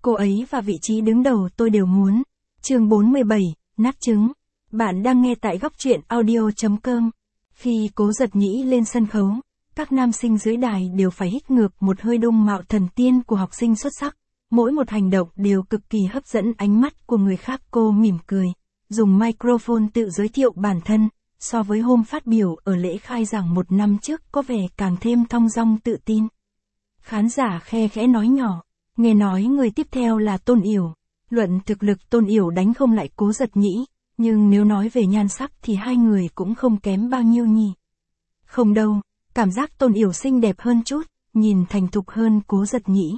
Cô ấy và vị trí đứng đầu tôi đều muốn. Chương 47, nát trứng. Bạn đang nghe tại góc truyện audio.com. Khi Cố Giật Nhĩ lên sân khấu, các nam sinh dưới đài đều phải hít ngược một hơi dung mạo thần tiên của học sinh xuất sắc. Mỗi một hành động đều cực kỳ hấp dẫn ánh mắt của người khác. Cô mỉm cười, dùng microphone tự giới thiệu bản thân, so với hôm phát biểu ở lễ khai giảng một năm trước có vẻ càng thêm thong dong tự tin. Khán giả khe khẽ nói nhỏ, nghe nói người tiếp theo là Tôn Yểu. Luận thực lực Tôn Yểu đánh không lại Cố Giật Nhĩ, nhưng nếu nói về nhan sắc thì hai người cũng không kém bao nhiêu nhỉ. Không đâu, cảm giác Tôn Yểu xinh đẹp hơn chút, nhìn thành thục hơn Cố Giật Nhĩ.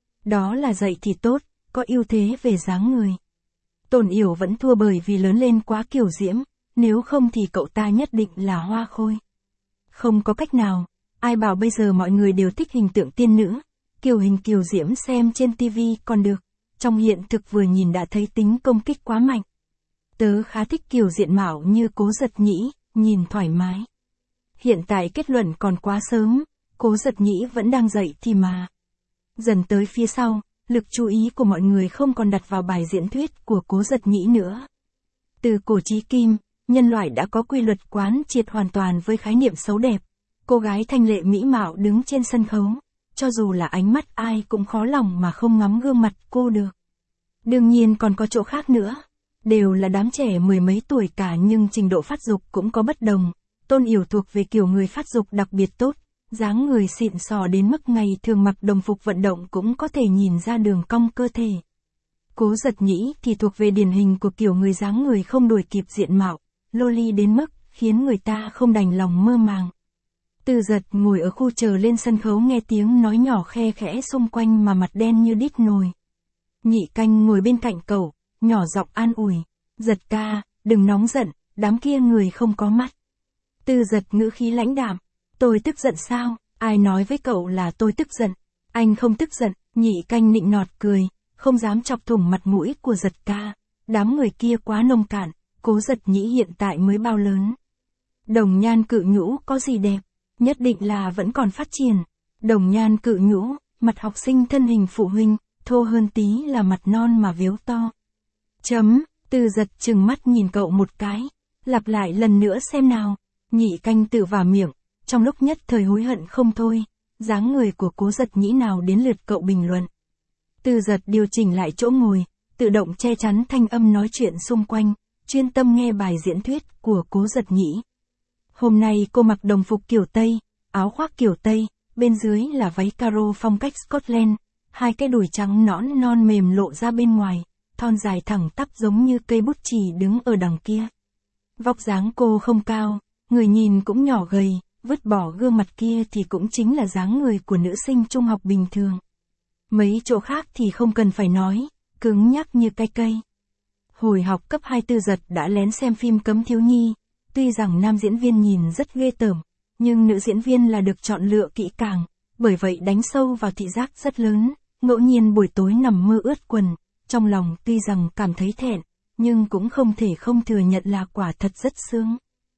Đó là dạy thì tốt, có ưu thế về dáng người. Tôn Yểu vẫn thua bởi vì lớn lên quá kiều diễm, nếu không thì cậu ta nhất định là hoa khôi. Không có cách nào, ai bảo bây giờ mọi người đều thích hình tượng tiên nữ, kiều hình kiều diễm xem trên tivi còn được, trong hiện thực vừa nhìn đã thấy tính công kích quá mạnh. Tớ khá thích kiều diện mạo như Cố Giật Nhĩ, nhìn thoải mái. Hiện tại kết luận còn quá sớm, Cố Giật Nhĩ vẫn đang dạy thì mà. Dần tới phía sau, lực chú ý của mọi người không còn đặt vào bài diễn thuyết của Cố Giật Nhĩ nữa. Từ cổ chí kim, nhân loại đã có quy luật quán triệt hoàn toàn với khái niệm xấu đẹp. Cô gái thanh lệ mỹ mạo đứng trên sân khấu, cho dù là ánh mắt ai cũng khó lòng mà không ngắm gương mặt cô được. Đương nhiên còn có chỗ khác nữa. Đều là đám trẻ mười mấy tuổi cả nhưng trình độ phát dục cũng có bất đồng. Tôn Yểu thuộc về kiểu người phát dục đặc biệt tốt, dáng người xịn sò đến mức ngày thường mặc đồng phục vận động cũng có thể nhìn ra đường cong cơ thể. Cố Giật Nhĩ thì thuộc về điển hình của kiểu người dáng người không đuổi kịp diện mạo, loli đến mức khiến người ta không đành lòng mơ màng. Từ Giật ngồi ở khu chờ lên sân khấu nghe tiếng nói nhỏ khe khẽ xung quanh mà mặt đen như đít nồi. Nhị Canh ngồi bên cạnh cậu, nhỏ giọng an ủi, Giật ca, đừng nóng giận, đám kia người không có mắt. Từ Giật ngữ khí lãnh đạm, tôi tức giận sao, ai nói với cậu là tôi tức giận, anh không tức giận. Nhị Canh nịnh nọt cười, không dám chọc thủng mặt mũi của Giật ca, đám người kia quá nông cạn, Cố Giật Nhĩ hiện tại mới bao lớn. Đồng Nhan Cự Nhũ có gì đẹp, nhất định là vẫn còn phát triển. Đồng Nhan Cự Nhũ, mặt học sinh thân hình phụ huynh, thô hơn tí là mặt non mà véo to. Từ Giật trừng mắt nhìn cậu một cái, lặp lại lần nữa xem nào. Nhị Canh tự vào miệng, trong lúc nhất thời hối hận không thôi, dáng người của Cố Giật Nhĩ nào đến lượt cậu bình luận. Từ Giật điều chỉnh lại chỗ ngồi, tự động che chắn thanh âm nói chuyện xung quanh, chuyên tâm nghe bài diễn thuyết của Cố Giật Nhĩ. Hôm nay cô mặc đồng phục kiểu Tây, áo khoác kiểu Tây, bên dưới là váy caro phong cách Scotland, hai cái đùi trắng nõn non mềm lộ ra bên ngoài, thon dài thẳng tắp giống như cây bút chì đứng ở đằng kia. Vóc dáng cô không cao, người nhìn cũng nhỏ gầy, vứt bỏ gương mặt kia thì cũng chính là dáng người của nữ sinh trung học bình thường. Mấy chỗ khác thì không cần phải nói, cứng nhắc như cái cây. Hồi học cấp 2 Từ Giật đã lén xem phim Cấm Thiếu Nhi, tuy rằng nam diễn viên nhìn rất ghê tởm, nhưng nữ diễn viên là được chọn lựa kỹ càng, bởi vậy đánh sâu vào thị giác rất lớn, ngẫu nhiên buổi tối nằm mơ ướt quần, trong lòng tuy rằng cảm thấy thẹn, nhưng cũng không thể không thừa nhận là quả thật rất sướng.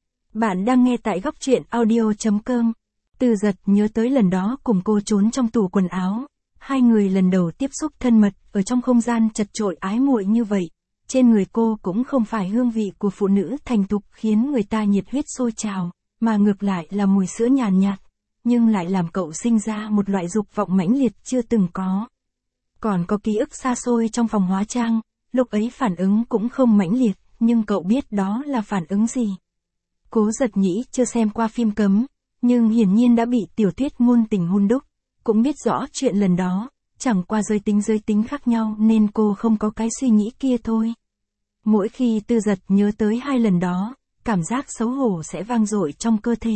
Bạn đang nghe tại góc truyện audio.com. Từ Giật nhớ tới lần đó cùng cô trốn trong tủ quần áo, hai người lần đầu tiếp xúc thân mật ở trong không gian chật chội ái muội như vậy. Trên người cô cũng không phải hương vị của phụ nữ thành thục khiến người ta nhiệt huyết sôi trào, mà ngược lại là mùi sữa nhàn nhạt, nhưng lại làm cậu sinh ra một loại dục vọng mãnh liệt chưa từng có. Còn có ký ức xa xôi trong phòng hóa trang, lúc ấy phản ứng cũng không mãnh liệt, nhưng cậu biết đó là phản ứng gì. Cố Giật Nhĩ chưa xem qua phim Cấm, nhưng hiển nhiên đã bị tiểu thuyết ngôn tình hun đúc, cũng biết rõ chuyện lần đó, chẳng qua giới tính khác nhau nên cô không có cái suy nghĩ kia thôi. Mỗi khi Từ Giật nhớ tới hai lần đó, cảm giác xấu hổ sẽ vang dội trong cơ thể.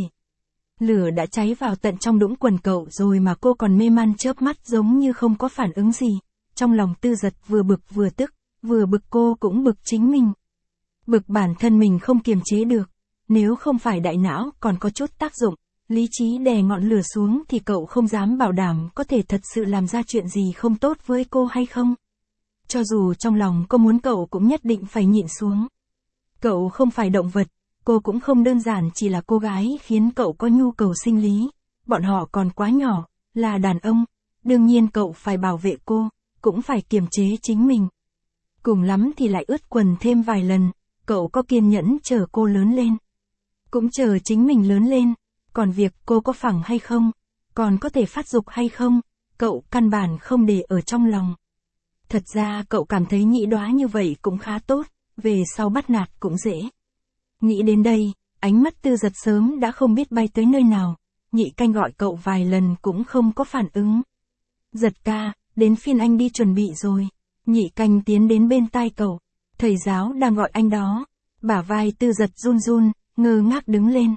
Lửa đã cháy vào tận trong đũng quần cậu rồi mà cô còn mê man chớp mắt giống như không có phản ứng gì. Trong lòng Từ Giật vừa bực vừa tức, vừa bực cô cũng bực chính mình. Bực bản thân mình không kiềm chế được, nếu không phải đại não còn có chút tác dụng, lý trí đè ngọn lửa xuống thì cậu không dám bảo đảm có thể thật sự làm ra chuyện gì không tốt với cô hay không. Cho dù trong lòng cô muốn cậu cũng nhất định phải nhịn xuống. Cậu không phải động vật, cô cũng không đơn giản chỉ là cô gái khiến cậu có nhu cầu sinh lý. Bọn họ còn quá nhỏ, là đàn ông, đương nhiên cậu phải bảo vệ cô cũng phải kiềm chế chính mình. Cùng lắm thì lại ướt quần thêm vài lần, cậu có kiên nhẫn chờ cô lớn lên. Cũng chờ chính mình lớn lên, còn việc cô có phẳng hay không, còn có thể phát dục hay không, cậu căn bản không để ở trong lòng. Thật ra cậu cảm thấy nhị đóa như vậy cũng khá tốt, về sau bắt nạt cũng dễ. Nghĩ đến đây, ánh mắt Tư Dật sớm đã không biết bay tới nơi nào, Nhị Canh gọi cậu vài lần cũng không có phản ứng. Giật ca, đến phiên anh đi chuẩn bị rồi. Nhị Canh tiến đến bên tai cậu. Thầy giáo đang gọi anh đó. Bả vai Tư Dật run run, ngơ ngác đứng lên.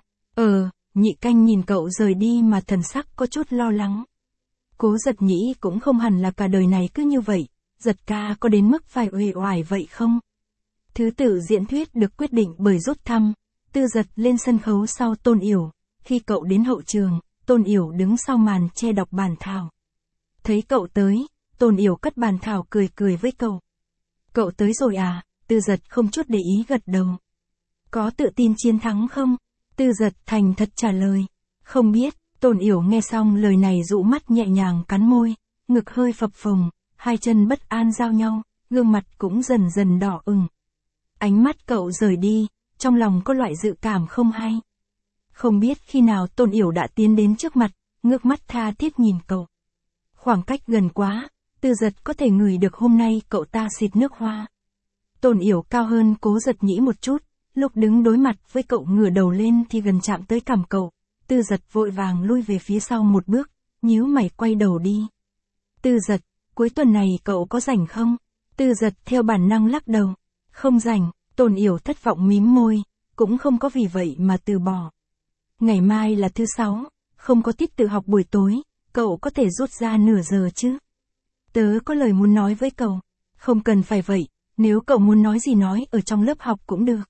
Nhị Canh nhìn cậu rời đi mà thần sắc có chút lo lắng. Cố Giật Nhĩ cũng không hẳn là cả đời này cứ như vậy. Giật ca có đến mức phải uể oải vậy không? Thứ tự diễn thuyết được quyết định bởi rút thăm. Tư Dật lên sân khấu sau Tôn Yểu. Khi cậu đến hậu trường, Tôn Yểu đứng sau màn che đọc bản thảo. Thấy cậu tới, Tôn Yểu cất bản thảo cười cười với cậu. Cậu tới rồi à? Tư Dật không chút để ý gật đầu. Có tự tin chiến thắng không? Tư Dật thành thật trả lời. Không biết. Tôn Yểu nghe xong lời này dụ mắt nhẹ nhàng cắn môi, ngực hơi phập phồng, hai chân bất an giao nhau, gương mặt cũng dần dần đỏ ửng. Ánh mắt cậu rời đi, trong lòng có loại dự cảm không hay. Không biết khi nào Tôn Yểu đã tiến đến trước mặt, ngước mắt tha thiết nhìn cậu. Khoảng cách gần quá, Tư Dật có thể ngửi được hôm nay cậu ta xịt nước hoa. Tôn Yểu cao hơn Cố Giật Nhĩ một chút, lúc đứng đối mặt với cậu ngửa đầu lên thì gần chạm tới cằm cậu. Tư Dật vội vàng lui về phía sau một bước, nhíu mày quay đầu đi. Tư Dật, cuối tuần này cậu có rảnh không? Tư Dật theo bản năng lắc đầu. Không rảnh. Tôn Yểu thất vọng mím môi, cũng không có vì vậy mà từ bỏ. Ngày mai là thứ Sáu, không có tiết tự học buổi tối, cậu có thể rút ra nửa giờ chứ? Tớ có lời muốn nói với cậu. Không cần phải vậy, nếu cậu muốn nói gì nói ở trong lớp học cũng được.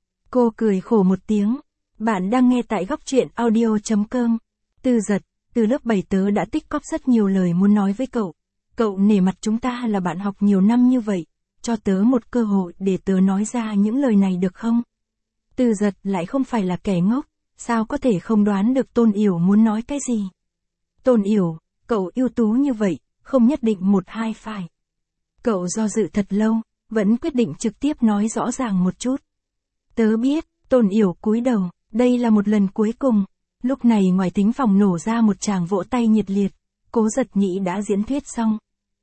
Cô cười khổ một tiếng. Bạn đang nghe tại góc truyện audio.com. Tư Dật, từ lớp 7 tớ đã tích cóp rất nhiều lời muốn nói với cậu. Cậu nể mặt chúng ta là bạn học nhiều năm như vậy, cho tớ một cơ hội để tớ nói ra những lời này được không? Tư Dật lại không phải là kẻ ngốc, sao có thể không đoán được Tôn Yểu muốn nói cái gì? Tôn Yểu, cậu ưu tú như vậy, không nhất định một hai phải. Cậu do dự thật lâu, vẫn quyết định trực tiếp nói rõ ràng một chút. Tớ biết. Tôn Yểu cúi đầu, đây là một lần cuối cùng. Lúc này ngoài thính phòng nổ ra một tràng vỗ tay nhiệt liệt, Cố Giật Nhĩ đã diễn thuyết xong.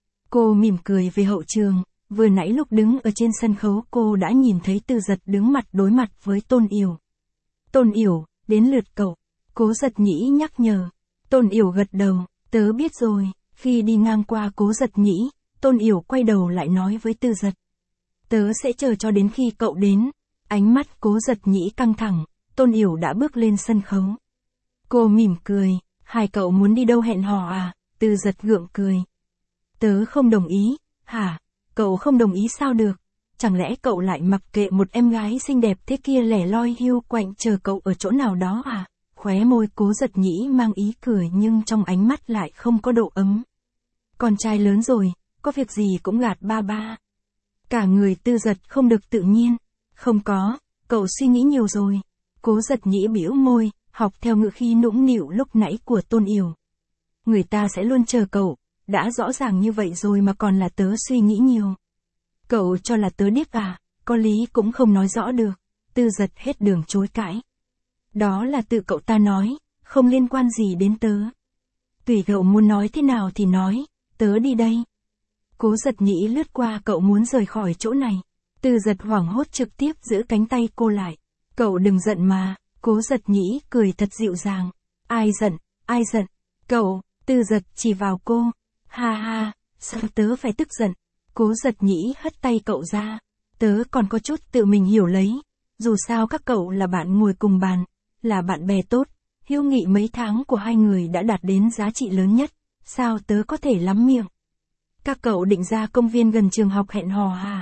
Cô mỉm cười về hậu trường, vừa nãy lúc đứng ở trên sân khấu cô đã nhìn thấy Tư Dật đứng mặt đối mặt với Tôn Yểu. Tôn Yểu, đến lượt cậu. Cố Giật Nhĩ nhắc nhở. Tôn Yểu gật đầu, tớ biết rồi. Khi đi ngang qua Cố Giật Nhĩ, Tôn Yểu quay đầu lại nói với Tư Dật. Tớ sẽ chờ cho đến khi cậu đến. Ánh mắt Cố Giật Nhĩ căng thẳng, Tôn Yểu đã bước lên sân khấu. Cô mỉm cười, hai cậu muốn đi đâu hẹn hò à? Tư Dật gượng cười. Tớ không đồng ý. Hả? Cậu không đồng ý sao được? Chẳng lẽ cậu lại mặc kệ một em gái xinh đẹp thế kia lẻ loi hiu quạnh chờ cậu ở chỗ nào đó à? Khóe môi Cố Giật Nhĩ mang ý cười nhưng trong ánh mắt lại không có độ ấm. Con trai lớn rồi, có việc gì cũng gạt ba ba. Cả người Tư Dật không được tự nhiên. Không có, cậu suy nghĩ nhiều rồi. Cố Giật Nhĩ bĩu môi, học theo ngữ khí nũng nịu lúc nãy của Tôn Yểu. Người ta sẽ luôn chờ cậu, đã rõ ràng như vậy rồi mà còn là tớ suy nghĩ nhiều. Cậu cho là tớ điếc à, có lý cũng không nói rõ được. Tư Dật hết đường chối cãi. Đó là tự cậu ta nói, không liên quan gì đến tớ. Tùy cậu muốn nói thế nào thì nói, tớ đi đây. Cố Giật Nhĩ lướt qua cậu muốn rời khỏi chỗ này. Tư Dật hoảng hốt trực tiếp giữ cánh tay cô lại. Cậu đừng giận mà. Cố Giật Nhĩ cười thật dịu dàng. Ai giận, ai giận? Cậu. Tư Dật chỉ vào cô. Ha ha, sao tớ phải tức giận? Cố Giật Nhĩ hất tay cậu ra. Tớ còn có chút tự mình hiểu lấy. Dù sao các cậu là bạn ngồi cùng bàn, là bạn bè tốt, hữu nghị mấy tháng của hai người đã đạt đến giá trị lớn nhất. Sao tớ có thể lắm miệng? Các cậu định ra công viên gần trường học hẹn hò hả?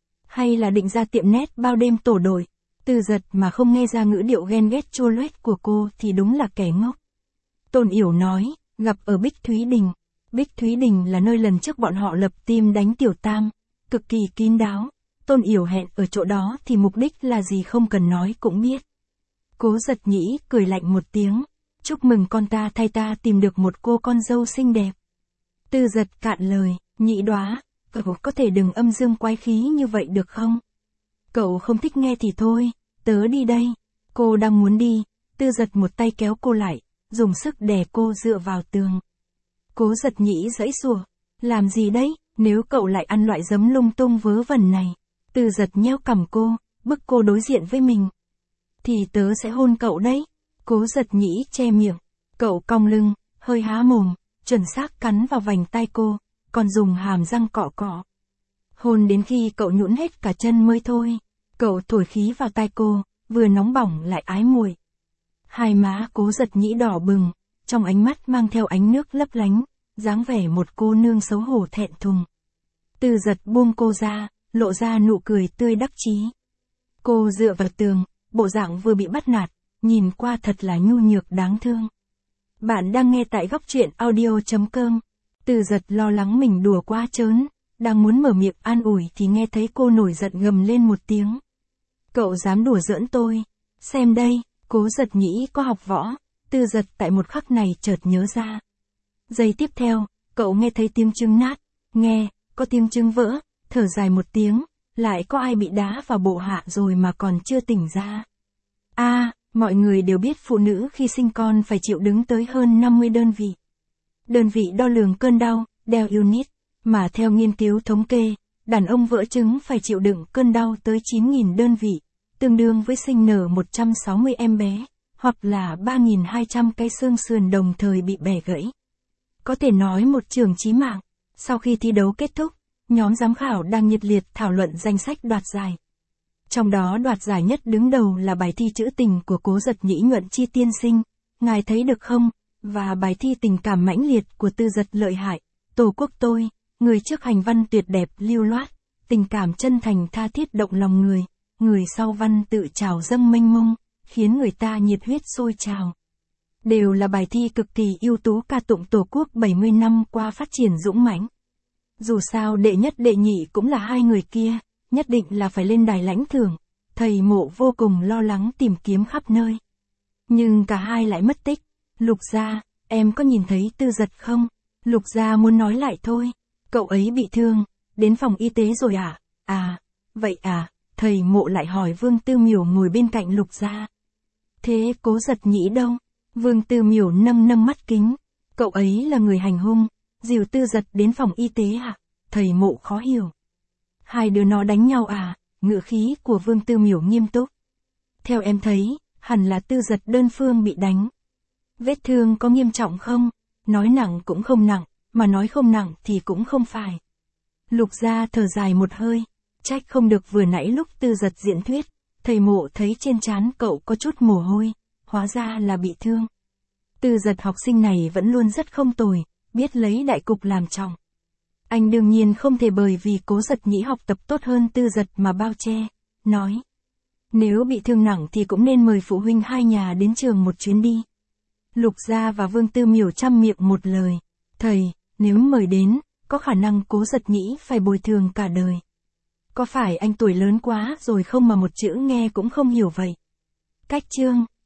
Hay là định ra tiệm nét bao đêm tổ đội? Tư Dật mà không nghe ra ngữ điệu ghen ghét chua loét của cô thì đúng là kẻ ngốc. Tôn Yểu nói, gặp ở Bích Thúy Đình. Bích Thúy Đình là nơi lần trước bọn họ lập team đánh Tiểu Tam, cực kỳ kín đáo. Tôn Yểu hẹn ở chỗ đó thì mục đích là gì không cần nói cũng biết. Cố Giật Nhĩ cười lạnh một tiếng, chúc mừng con ta thay ta tìm được một cô con dâu xinh đẹp. Tư Dật cạn lời, nhị đóa, Cậu có thể đừng âm dương quái khí như vậy được không? Cậu không thích nghe thì thôi, tớ đi đây. Cô đang muốn đi, Tư Giật một tay kéo cô lại, dùng sức đè cô dựa vào tường. Cố Giật Nhĩ giãy giụa, làm gì đấy, nếu cậu lại ăn loại giấm lung tung vớ vẩn này. Tư Giật nheo cằm cô, bức cô đối diện với mình. Thì tớ sẽ hôn cậu đấy. Cố Giật Nhĩ che miệng, cậu cong lưng, hơi há mồm, chuẩn xác cắn vào vành tai cô, còn dùng hàm răng cọ cọ. Hôn đến khi cậu nhũn hết cả chân mới thôi. Cậu thổi khí vào tai cô, vừa nóng bỏng lại ái muội. Hai má Cố Giật Nhĩ đỏ bừng, trong ánh mắt mang theo ánh nước lấp lánh, dáng vẻ một cô nương xấu hổ thẹn thùng. Tư Giật buông cô ra, lộ ra nụ cười tươi đắc chí. Cô dựa vào tường, bộ dạng vừa bị bắt nạt, nhìn qua thật là nhu nhược đáng thương. Bạn đang nghe tại góc truyện audio.com. Tư Giật lo lắng mình đùa quá trớn, đang muốn mở miệng an ủi thì nghe thấy cô nổi giận gầm lên một tiếng. Cậu dám đùa giỡn tôi? Xem đây, Cố Giật Nhĩ có học võ. Tư Giật tại một khắc này chợt nhớ ra. Giây tiếp theo, cậu nghe thấy tiếng trứng nát, nghe, có tiếng trứng vỡ, thở dài một tiếng, lại có ai bị đá vào bộ hạ rồi mà còn chưa tỉnh ra. Mọi người đều biết phụ nữ khi sinh con phải chịu đứng tới hơn 50 đơn vị. Đơn vị đo lường cơn đau, Dell Unit, mà theo nghiên cứu thống kê, đàn ông vỡ trứng phải chịu đựng cơn đau tới 9.000 đơn vị, tương đương với sinh nở 160 em bé, hoặc là 3.200 cái xương sườn đồng thời bị bẻ gãy. Có thể nói một trường chí mạng. Sau khi thi đấu kết thúc, nhóm giám khảo đang nhiệt liệt thảo luận danh sách đoạt giải. Trong đó đoạt giải nhất đứng đầu là bài thi trữ tình của Cố Giật Nhĩ Nhuận Chi tiên sinh, ngài thấy được không, và bài thi tình cảm mãnh liệt của Tư Giật lợi hại, Tổ quốc tôi, người trước hành văn tuyệt đẹp lưu loát, tình cảm chân thành tha thiết động lòng người sau văn tự trào dâng mênh mông, khiến người ta nhiệt huyết sôi trào. Đều là bài thi cực kỳ ưu tú ca tụng Tổ quốc 70 năm qua phát triển dũng mãnh. Dù sao đệ nhất đệ nhị cũng là hai người kia, nhất định là phải lên đài lãnh thưởng, thầy Mộ vô cùng lo lắng tìm kiếm khắp nơi. Nhưng cả hai lại mất tích. Lục Gia, em có nhìn thấy Tư Giật không? Lục Gia muốn nói lại thôi. Cậu ấy bị thương, đến phòng y tế rồi à? Vậy à? Thầy Mộ lại hỏi Vương Tư Miểu ngồi bên cạnh Lục Gia. Thế Cố Giật Nhĩ đâu? Vương Tư Miểu nâng mắt kính. Cậu ấy là người hành hung, dìu Tư Giật đến phòng y tế à? Thầy Mộ khó hiểu. Hai đứa nó đánh nhau à? Ngữ khí của Vương Tư Miểu nghiêm túc. Theo em thấy, hẳn là Tư Giật đơn phương bị đánh. Vết thương có nghiêm trọng không? Nói nặng cũng không nặng, mà nói không nặng thì cũng không phải. Lục Gia thở dài một hơi, trách không được vừa nãy lúc Tư Giật diễn thuyết, thầy Mộ thấy trên trán cậu có chút mồ hôi, hóa ra là bị thương. Tư Giật học sinh này vẫn luôn rất không tồi, biết lấy đại cục làm trọng. Anh đương nhiên không thể bởi vì Cố Giật Nhĩ học tập tốt hơn Tư Giật mà bao che, nói. Nếu bị thương nặng thì cũng nên mời phụ huynh hai nhà đến trường một chuyến đi. Lục Gia và Vương Tư Miểu chăm miệng một lời. Thầy, nếu mời đến, có khả năng Cố Giật Nhĩ phải bồi thường cả đời. Có phải anh tuổi lớn quá rồi không mà một chữ nghe cũng không hiểu vậy? Cách chương